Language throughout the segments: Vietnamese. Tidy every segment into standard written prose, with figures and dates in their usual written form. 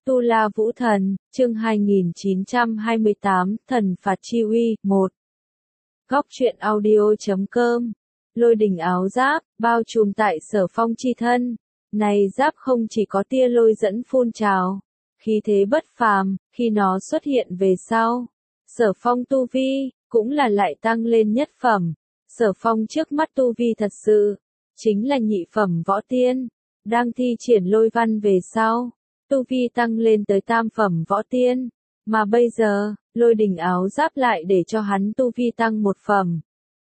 Tu La Vũ Thần, chương 2928, Thần Phạt Chi Uy, 1. Góc truyện audio.com. Lôi đỉnh áo giáp, bao trùm tại Sở Phong chi thân. Này giáp không chỉ có tia lôi dẫn phun trào, khí thế bất phàm, khi nó xuất hiện về sau. Sở Phong tu vi, cũng là lại tăng lên nhất phẩm. Sở Phong trước mắt tu vi thật sự, chính là nhị phẩm võ tiên. Đang thi triển lôi văn về sau, tu vi tăng lên tới tam phẩm võ tiên, mà bây giờ, lôi đỉnh áo giáp lại để cho hắn tu vi tăng một phẩm.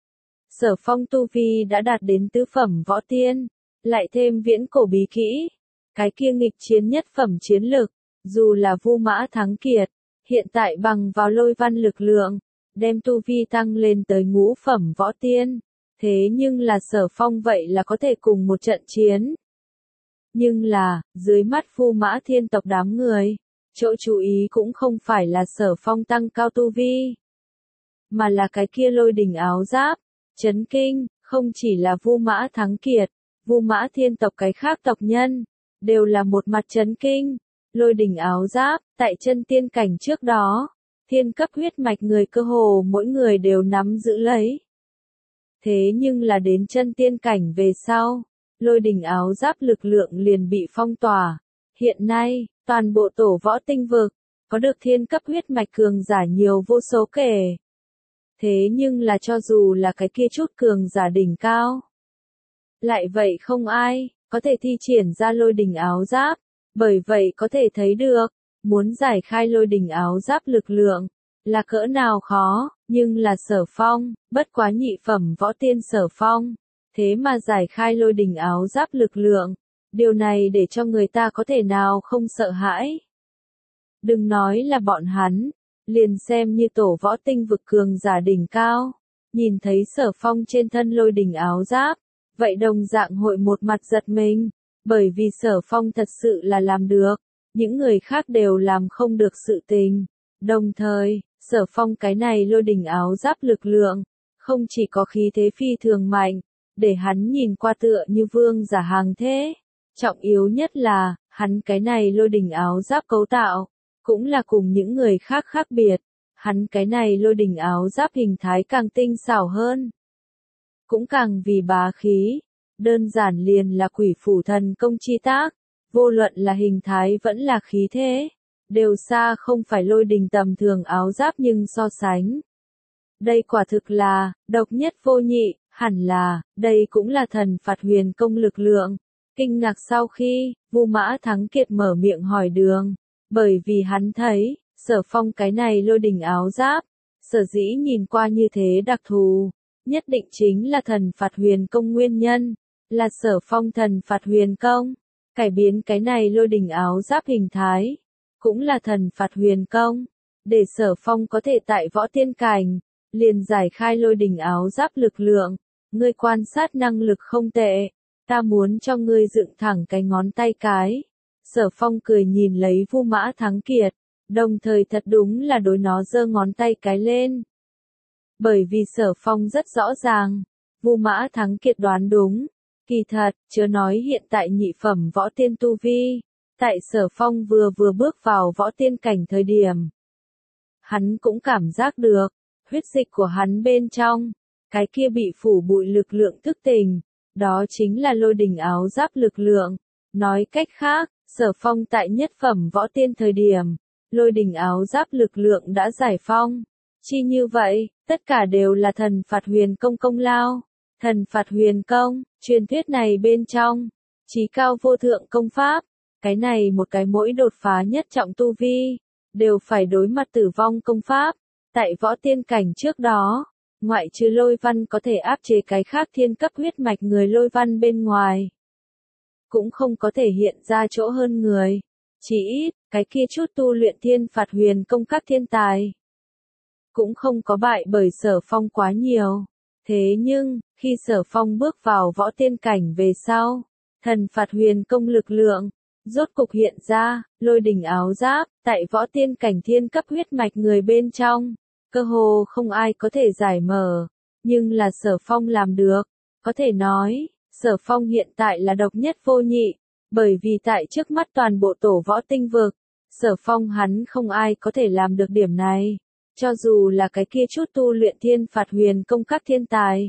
Sở Phong tu vi đã đạt đến tứ phẩm võ tiên, lại thêm viễn cổ bí kỹ, cái kia nghịch chiến nhất phẩm chiến lực, dù là Vu Mã Thắng Kiệt, hiện tại bằng vào lôi văn lực lượng, đem tu vi tăng lên tới ngũ phẩm võ tiên, thế nhưng là Sở Phong vậy là có thể cùng một trận chiến. Nhưng là, dưới mắt Vu Mã Thiên tộc đám người, chỗ chú ý cũng không phải là Sở Phong tăng cao tu vi, mà là cái kia lôi đỉnh áo giáp. Chấn kinh, không chỉ là Vu Mã Thắng Kiệt, Vu Mã Thiên tộc cái khác tộc nhân, đều là một mặt chấn kinh. Lôi đỉnh áo giáp, tại chân tiên cảnh trước đó, thiên cấp huyết mạch người cơ hồ mỗi người đều nắm giữ lấy. Thế nhưng là đến chân tiên cảnh về sau, lôi đỉnh áo giáp lực lượng liền bị phong tỏa. Hiện nay, toàn bộ tổ võ tinh vực, có được thiên cấp huyết mạch cường giả nhiều vô số kể. Thế nhưng là cho dù là cái kia chút cường giả đỉnh cao, lại vậy không ai có thể thi triển ra lôi đỉnh áo giáp, bởi vậy có thể thấy được, muốn giải khai lôi đỉnh áo giáp lực lượng, là cỡ nào khó, nhưng là Sở Phong, bất quá nhị phẩm võ tiên Sở Phong, thế mà giải khai lôi đỉnh áo giáp lực lượng, điều này để cho người ta có thể nào không sợ hãi. Đừng nói là bọn hắn, liền xem như tổ võ tinh vực cường giả đỉnh cao, nhìn thấy Sở Phong trên thân lôi đỉnh áo giáp, vậy đồng dạng hội một mặt giật mình, bởi vì Sở Phong thật sự là làm được, những người khác đều làm không được sự tình. Đồng thời, Sở Phong cái này lôi đỉnh áo giáp lực lượng, không chỉ có khí thế phi thường mạnh, để hắn nhìn qua tựa như vương giả hàng thế, trọng yếu nhất là, hắn cái này lôi đỉnh áo giáp cấu tạo, cũng là cùng những người khác khác biệt, hắn cái này lôi đỉnh áo giáp hình thái càng tinh xảo hơn, cũng càng vì bá khí, đơn giản liền là quỷ phủ thần công chi tác, vô luận là hình thái vẫn là khí thế, đều xa không phải lôi đỉnh tầm thường áo giáp nhưng so sánh. Đây quả thực là, độc nhất vô nhị, hẳn là, đây cũng là thần phạt huyền công lực lượng. Kinh ngạc sau khi, Vu Mã Thắng Kiệt mở miệng hỏi đường, bởi vì hắn thấy, Sở Phong cái này lôi đỉnh áo giáp, sở dĩ nhìn qua như thế đặc thù, nhất định chính là thần phạt huyền công nguyên nhân, là Sở Phong thần phạt huyền công, cải biến cái này lôi đỉnh áo giáp hình thái, cũng là thần phạt huyền công, để Sở Phong có thể tại võ tiên cảnh, liền giải khai lôi đỉnh áo giáp lực lượng, ngươi quan sát năng lực không tệ, ta muốn cho ngươi dựng thẳng cái ngón tay cái. Sở Phong cười nhìn lấy Vu Mã Thắng Kiệt, đồng thời thật đúng là đối nó giơ ngón tay cái lên. Bởi vì Sở Phong rất rõ ràng, Vu Mã Thắng Kiệt đoán đúng, kỳ thật, chớ nói hiện tại nhị phẩm võ tiên tu vi, tại Sở Phong vừa bước vào võ tiên cảnh thời điểm. Hắn cũng cảm giác được, huyết dịch của hắn bên trong, cái kia bị phủ bụi lực lượng thức tỉnh, đó chính là lôi đỉnh áo giáp lực lượng. Nói cách khác, Sở Phong tại nhất phẩm võ tiên thời điểm, lôi đỉnh áo giáp lực lượng đã giải phong. Chi như vậy, tất cả đều là thần phạt huyền công công lao. Thần phạt huyền công, truyền thuyết này bên trong, chí cao vô thượng công pháp, cái này một cái mỗi đột phá nhất trọng tu vi, đều phải đối mặt tử vong công pháp. Tại võ tiên cảnh trước đó, ngoại trừ lôi văn có thể áp chế cái khác thiên cấp huyết mạch người lôi văn bên ngoài, cũng không có thể hiện ra chỗ hơn người. Chỉ ít, cái kia chút tu luyện thiên phạt huyền công các thiên tài, cũng không có bại bởi Sở Phong quá nhiều. Thế nhưng, khi Sở Phong bước vào võ tiên cảnh về sau, thần phạt huyền công lực lượng, rốt cục hiện ra, lôi đỉnh áo giáp, tại võ tiên cảnh thiên cấp huyết mạch người bên trong, cơ hồ không ai có thể giải mở, nhưng là Sở Phong làm được, có thể nói, Sở Phong hiện tại là độc nhất vô nhị, bởi vì tại trước mắt toàn bộ tổ võ tinh vực, Sở Phong hắn không ai có thể làm được điểm này. Cho dù là cái kia chút tu luyện thiên phạt huyền công các thiên tài.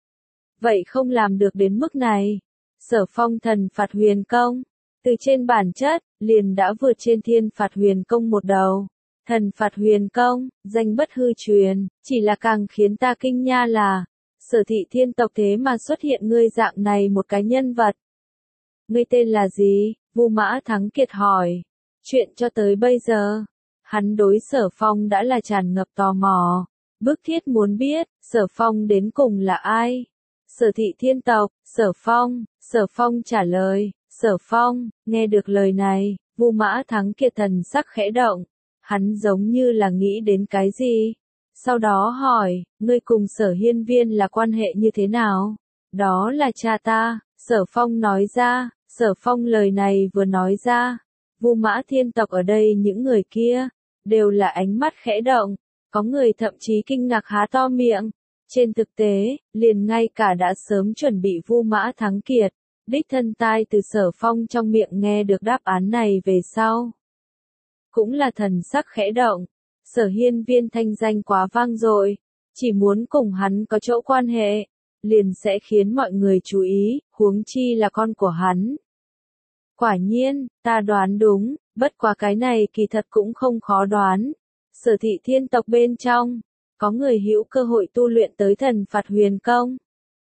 Vậy không làm được đến mức này. Sở Phong thần phạt huyền công. Từ trên bản chất, liền đã vượt trên thiên phạt huyền công một đầu. Thần phạt huyền công, danh bất hư truyền, chỉ là càng khiến ta kinh nha là, Sở Thị thiên tộc thế mà xuất hiện ngươi dạng này một cái nhân vật. Ngươi tên là gì? Vu Mã Thắng Kiệt hỏi. Chuyện cho tới bây giờ, hắn đối Sở Phong đã là tràn ngập tò mò, bức thiết muốn biết, Sở Phong đến cùng là ai? Sở Thị thiên tộc, Sở Phong trả lời, Sở Phong, nghe được lời này, Vu Mã Thắng Kiệt thần sắc khẽ động, hắn giống như là nghĩ đến cái gì? Sau đó hỏi, ngươi cùng Sở Hiên Viên là quan hệ như thế nào? Đó là cha ta, Sở Phong nói ra, Sở Phong lời này vừa nói ra, Vu Mã thiên tộc ở đây những người kia, đều là ánh mắt khẽ động, có người thậm chí kinh ngạc há to miệng. Trên thực tế, liền ngay cả đã sớm chuẩn bị Vu Mã Thắng Kiệt, đích thân tai từ Sở Phong trong miệng nghe được đáp án này về sau. Cũng là thần sắc khẽ động, Sở Hiên Viên thanh danh quá vang dội, chỉ muốn cùng hắn có chỗ quan hệ, liền sẽ khiến mọi người chú ý, huống chi là con của hắn. Quả nhiên, ta đoán đúng, bất quá cái này kỳ thật cũng không khó đoán. Sở Thị thiên tộc bên trong, có người hữu cơ hội tu luyện tới thần phạt huyền công.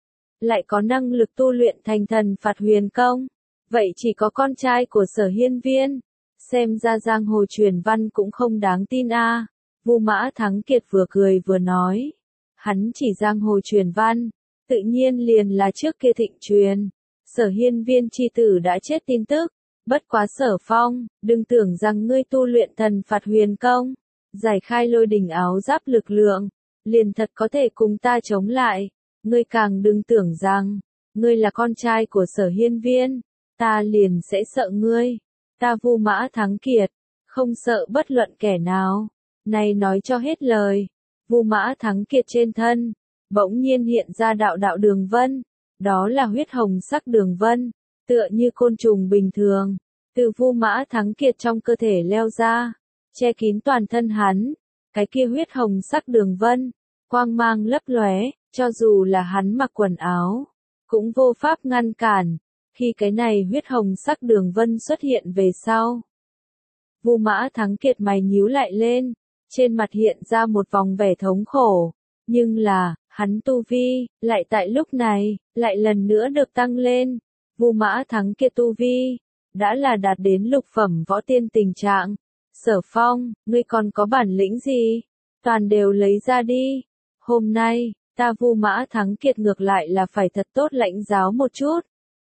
Lại có năng lực tu luyện thành thần phạt huyền công. Vậy chỉ có con trai của Sở Hiên Viên. Xem ra giang hồ truyền văn cũng không đáng tin a. Vu Mã Thắng Kiệt vừa cười vừa nói. Hắn chỉ giang hồ truyền văn, tự nhiên liền là trước kia thịnh truyền. Sở Hiên Viên chi tử đã chết tin tức. Bất quá Sở Phong, đừng tưởng rằng ngươi tu luyện thần phạt huyền công, giải khai lôi đình áo giáp lực lượng, liền thật có thể cùng ta chống lại. Ngươi càng đừng tưởng rằng, ngươi là con trai của Sở Hiên Viên, ta liền sẽ sợ ngươi. Ta Vu Mã Thắng Kiệt, không sợ bất luận kẻ nào. Này nói cho hết lời, Vu Mã Thắng Kiệt trên thân, bỗng nhiên hiện ra đạo đạo đường vân, đó là huyết hồng sắc đường vân, tựa như côn trùng bình thường, từ Vu Mã Thắng Kiệt trong cơ thể leo ra, che kín toàn thân hắn, cái kia huyết hồng sắc đường vân, quang mang lấp lóe, cho dù là hắn mặc quần áo, cũng vô pháp ngăn cản. Khi cái này huyết hồng sắc đường vân xuất hiện về sau, Vu Mã Thắng Kiệt mày nhíu lại lên, trên mặt hiện ra một vòng vẻ thống khổ, nhưng là, hắn tu vi, lại tại lúc này, lại lần nữa được tăng lên. Vu Mã Thắng Kiệt tu vi, đã là đạt đến lục phẩm võ tiên tình trạng. Sở Phong, ngươi còn có bản lĩnh gì? Toàn đều lấy ra đi. Hôm nay, ta Vu Mã Thắng Kiệt ngược lại là phải thật tốt lãnh giáo một chút.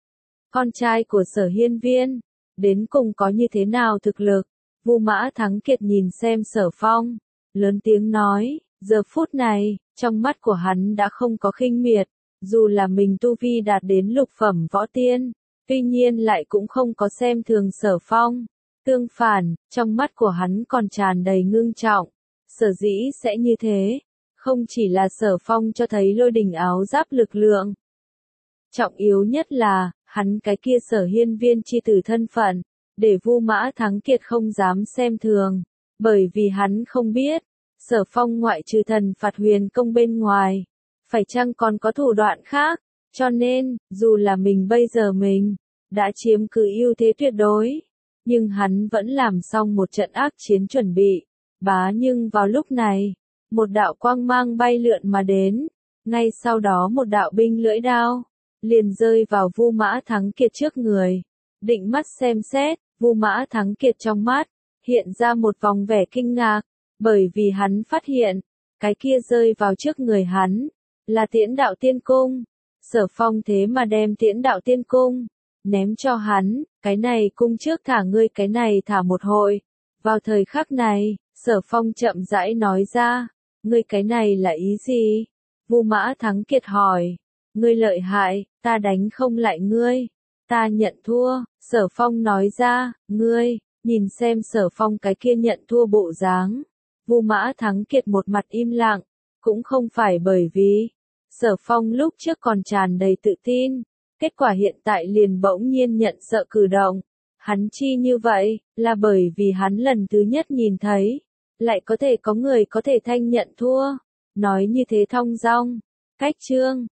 Con trai của Sở Hiên Viên, đến cùng có như thế nào thực lực? Vu Mã Thắng Kiệt nhìn xem Sở Phong, lớn tiếng nói, giờ phút này, trong mắt của hắn đã không có khinh miệt, dù là mình tu vi đạt đến lục phẩm võ tiên, tuy nhiên lại cũng không có xem thường Sở Phong. Tương phản, trong mắt của hắn còn tràn đầy ngưng trọng. Sở dĩ sẽ như thế, không chỉ là Sở Phong cho thấy lôi đình áo giáp lực lượng. Trọng yếu nhất là, hắn cái kia Sở Hiên Viên chi tử thân phận, để Vu Mã Thắng Kiệt không dám xem thường, bởi vì hắn không biết, Sở Phong ngoại trừ thần phạt huyền công bên ngoài, phải chăng còn có thủ đoạn khác, cho nên, dù là mình bây giờ mình, đã chiếm cứ ưu thế tuyệt đối, nhưng hắn vẫn làm xong một trận ác chiến chuẩn bị, nhưng vào lúc này, một đạo quang mang bay lượn mà đến, ngay sau đó một đạo binh lưỡi đao, liền rơi vào Vu Mã Thắng Kiệt trước người, định mắt xem xét, Vu Mã Thắng Kiệt trong mắt, hiện ra một vòng vẻ kinh ngạc, bởi vì hắn phát hiện, cái kia rơi vào trước người hắn, là Tiễn Đạo Tiên Cung. Sở Phong thế mà đem Tiễn Đạo Tiên Cung, ném cho hắn, cái này cung trước thả ngươi cái này thả một hội. Vào thời khắc này, Sở Phong chậm rãi nói ra, ngươi cái này là ý gì? Vu Mã Thắng Kiệt hỏi, ngươi lợi hại, ta đánh không lại ngươi, ta nhận thua. Sở Phong nói ra, ngươi, nhìn xem Sở Phong cái kia nhận thua bộ dáng. Vu Mã Thắng Kiệt một mặt im lặng, cũng không phải bởi vì Sở Phong lúc trước còn tràn đầy tự tin, kết quả hiện tại liền bỗng nhiên nhận sợ cử động, Hắn chi như vậy, là bởi vì hắn lần thứ nhất nhìn thấy, lại có thể có người có thể thanh nhận thua. Nói như thế thong dong, cách trương,